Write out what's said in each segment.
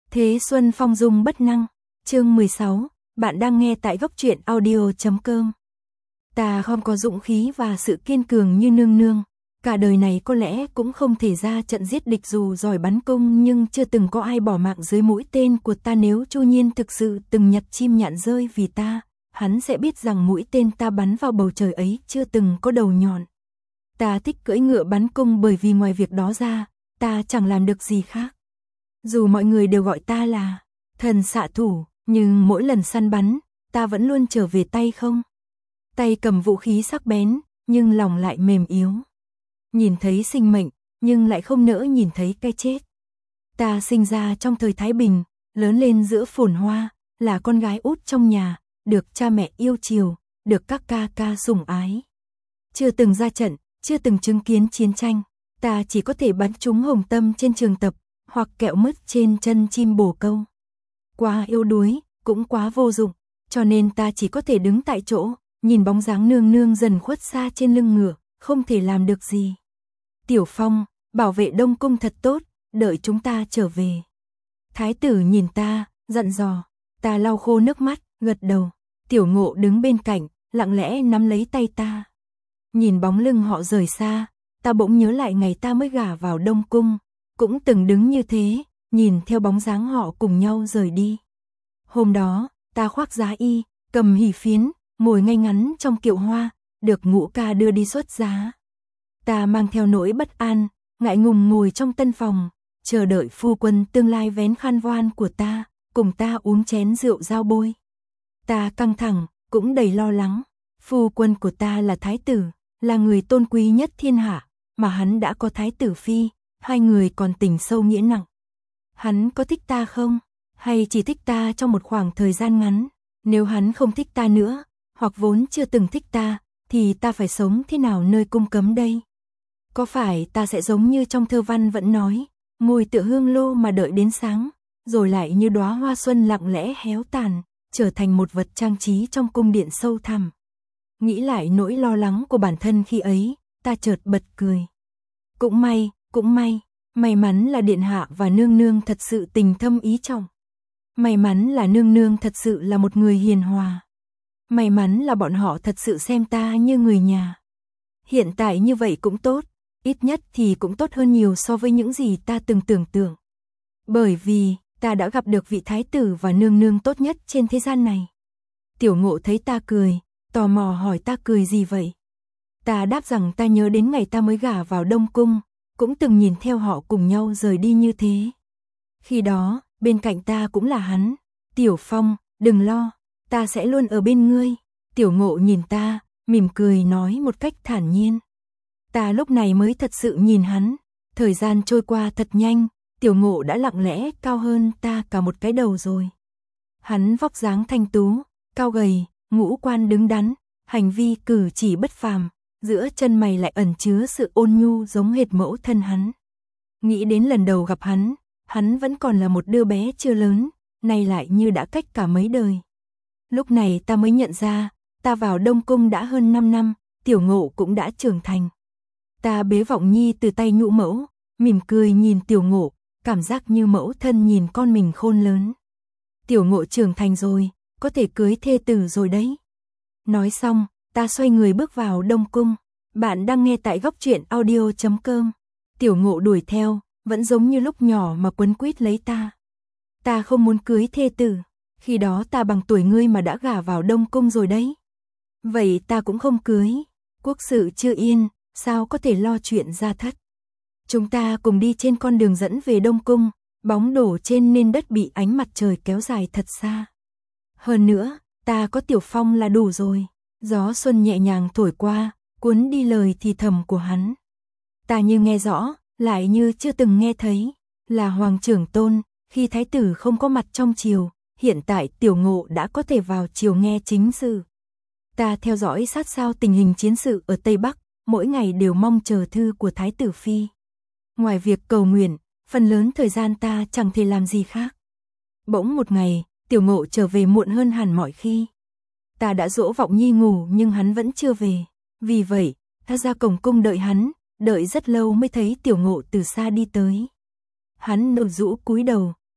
Thế Xuân phong dung bất năng. Chương 16, bạn đang nghe tại góc truyện audio.com. Ta không có dũng khí và sự kiên cường như nương nương. Cả đời này có lẽ cũng không thể ra trận giết địch dù giỏi bắn cung, nhưng chưa từng có ai bỏ mạng dưới mũi tên của ta. Nếu Chu Nhiên thực sự từng nhặt chim nhạn rơi vì ta, hắn sẽ biết rằng mũi tên ta bắn vào bầu trời ấy chưa từng có đầu nhọn. Ta thích cưỡi ngựa bắn cung bởi vì ngoài việc đó ra, ta chẳng làm được gì khác. Dù mọi người đều gọi ta là thần xạ thủ, nhưng mỗi lần săn bắn, ta vẫn luôn trở về tay không. Tay cầm vũ khí sắc bén, nhưng lòng lại mềm yếu. Nhìn thấy sinh mệnh, nhưng lại không nỡ nhìn thấy cái chết. Ta sinh ra trong thời Thái Bình, lớn lên giữa phồn hoa, là con gái út trong nhà, được cha mẹ yêu chiều, được các ca ca sủng ái. Chưa từng ra trận, chưa từng chứng kiến chiến tranh, ta chỉ có thể bắn trúng hồng tâm trên trường tập, hoặc kẹo mứt trên chân chim bồ câu. Quá yếu đuối, cũng quá vô dụng, cho nên ta chỉ có thể đứng tại chỗ, nhìn bóng dáng nương nương dần khuất xa trên lưng ngựa, không thể làm được gì. Tiểu Phong, bảo vệ Đông Cung thật tốt, đợi chúng ta trở về. Thái tử nhìn ta, dặn dò, ta lau khô nước mắt, gật đầu. Tiểu Ngộ đứng bên cạnh, lặng lẽ nắm lấy tay ta. Nhìn bóng lưng họ rời xa, ta bỗng nhớ lại ngày ta mới gả vào Đông Cung, cũng từng đứng như thế, nhìn theo bóng dáng họ cùng nhau rời đi. Hôm đó, ta khoác giá y, cầm hỷ phiến, ngồi ngay ngắn trong kiệu hoa, được Ngũ ca đưa đi xuất giá. Ta mang theo nỗi bất an, ngại ngùng ngồi trong tân phòng, chờ đợi phu quân tương lai vén khăn voan của ta, cùng ta uống chén rượu giao bôi. Ta căng thẳng, cũng đầy lo lắng. Phu quân của ta là thái tử, là người tôn quý nhất thiên hạ, mà hắn đã có thái tử phi, hai người còn tình sâu nghĩa nặng. Hắn có thích ta không? Hay chỉ thích ta trong một khoảng thời gian ngắn? Nếu hắn không thích ta nữa, hoặc vốn chưa từng thích ta, thì ta phải sống thế nào nơi cung cấm đây? Có phải ta sẽ giống như trong thơ văn vẫn nói, ngồi tựa hương lô mà đợi đến sáng, rồi lại như đóa hoa xuân lặng lẽ héo tàn, trở thành một vật trang trí trong cung điện sâu thẳm? Nghĩ lại nỗi lo lắng của bản thân khi ấy, ta chợt bật cười. Cũng may, may mắn là điện hạ và nương nương thật sự tình thâm ý trọng. May mắn là nương nương thật sự là một người hiền hòa. May mắn là bọn họ thật sự xem ta như người nhà. Hiện tại như vậy cũng tốt, ít nhất thì cũng tốt hơn nhiều so với những gì ta từng tưởng tượng. Bởi vì, ta đã gặp được vị thái tử và nương nương tốt nhất trên thế gian này. Tiểu Ngộ thấy ta cười, tò mò hỏi ta cười gì vậy? Ta đáp rằng ta nhớ đến ngày ta mới gả vào Đông Cung, cũng từng nhìn theo họ cùng nhau rời đi như thế. Khi đó, bên cạnh ta cũng là hắn. Tiểu Phong, đừng lo, ta sẽ luôn ở bên ngươi. Tiểu Ngộ nhìn ta, mỉm cười nói một cách thản nhiên. Ta lúc này mới thật sự nhìn hắn. Thời gian trôi qua thật nhanh, Tiểu Ngộ đã lặng lẽ cao hơn ta cả một cái đầu rồi. Hắn vóc dáng thanh tú, cao gầy, ngũ quan đứng đắn, hành vi cử chỉ bất phàm, giữa chân mày lại ẩn chứa sự ôn nhu giống hệt mẫu thân hắn. Nghĩ đến lần đầu gặp hắn vẫn còn là một đứa bé chưa lớn, nay lại như đã cách cả mấy đời. Lúc này ta mới nhận ra, ta vào Đông Cung đã hơn 5 năm, Tiểu Ngộ cũng đã trưởng thành. Ta bế Vọng Nhi từ tay nhũ mẫu, mỉm cười nhìn Tiểu Ngộ, cảm giác như mẫu thân nhìn con mình khôn lớn. Tiểu Ngộ trưởng thành rồi, có thể cưới thê tử rồi đấy. Nói xong, ta xoay người bước vào Đông Cung. Bạn đang nghe tại góc truyện audio.com. Tiểu Ngộ đuổi theo, vẫn giống như lúc nhỏ mà quấn quýt lấy ta. Ta không muốn cưới thê tử, khi đó ta bằng tuổi ngươi mà đã gả vào Đông Cung rồi đấy. Vậy ta cũng không cưới, quốc sự chưa yên, sao có thể lo chuyện gia thất. Chúng ta cùng đi trên con đường dẫn về Đông Cung, bóng đổ trên nền đất bị ánh mặt trời kéo dài thật xa. Hơn nữa, ta có Tiểu Phong là đủ rồi. Gió xuân nhẹ nhàng thổi qua, cuốn đi lời thì thầm của hắn. Ta như nghe rõ, lại như chưa từng nghe thấy. Là Hoàng trưởng tôn, khi thái tử không có mặt trong triều, hiện tại Tiểu Ngộ đã có thể vào triều nghe chính sự. Ta theo dõi sát sao tình hình chiến sự ở Tây Bắc, mỗi ngày đều mong chờ thư của thái tử phi. Ngoài việc cầu nguyện, phần lớn thời gian ta chẳng thể làm gì khác. Bỗng một ngày, Tiểu Ngộ trở về muộn hơn hẳn mọi khi. Ta đã dỗ Vọng Nhi ngủ nhưng hắn vẫn chưa về. Vì vậy, ta ra cổng cung đợi hắn, đợi rất lâu mới thấy Tiểu Ngộ từ xa đi tới. Hắn nở rũ cúi đầu,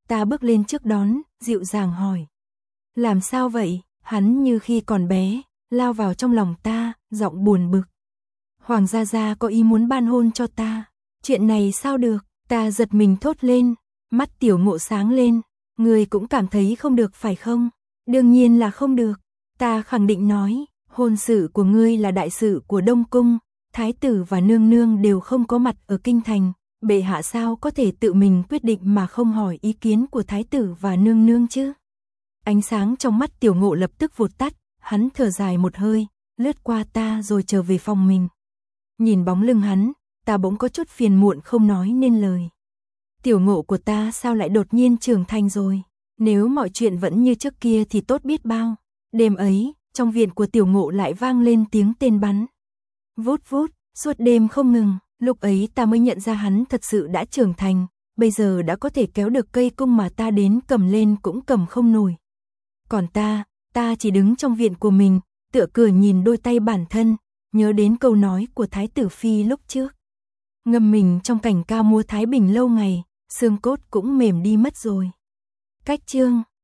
Ta bước lên trước đón, dịu dàng hỏi. Làm sao vậy? Hắn như khi còn bé, lao vào trong lòng ta, giọng buồn bực. Hoàng gia gia có ý muốn ban hôn cho ta. Chuyện này sao được? Ta giật mình thốt lên, mắt Tiểu Ngộ sáng lên. Ngươi cũng cảm thấy không được phải không? Đương nhiên là không được. Ta khẳng định nói, hôn sự của ngươi là đại sự của Đông Cung, thái tử và nương nương đều không có mặt ở kinh thành, bệ hạ sao có thể tự mình quyết định mà không hỏi ý kiến của thái tử và nương nương chứ? Ánh sáng trong mắt Tiểu Ngộ lập tức vụt tắt, hắn thở dài một hơi, lướt qua ta rồi trở về phòng mình. Nhìn bóng lưng hắn, ta bỗng có chút phiền muộn không nói nên lời. Tiểu Ngộ của ta sao lại đột nhiên trưởng thành rồi? Nếu mọi chuyện vẫn như trước kia thì tốt biết bao. Đêm ấy, trong viện của Tiểu Ngộ lại vang lên tiếng tên bắn. Vút vút, suốt đêm không ngừng, lúc ấy ta mới nhận ra hắn thật sự đã trưởng thành, bây giờ đã có thể kéo được cây cung mà ta đến cầm lên cũng cầm không nổi. Còn ta chỉ đứng trong viện của mình, tựa cửa nhìn đôi tay bản thân, nhớ đến câu nói của Thái tử Phi lúc trước. Ngâm mình trong cảnh ca múa Thái Bình lâu ngày, xương cốt cũng mềm đi mất rồi. Cách chương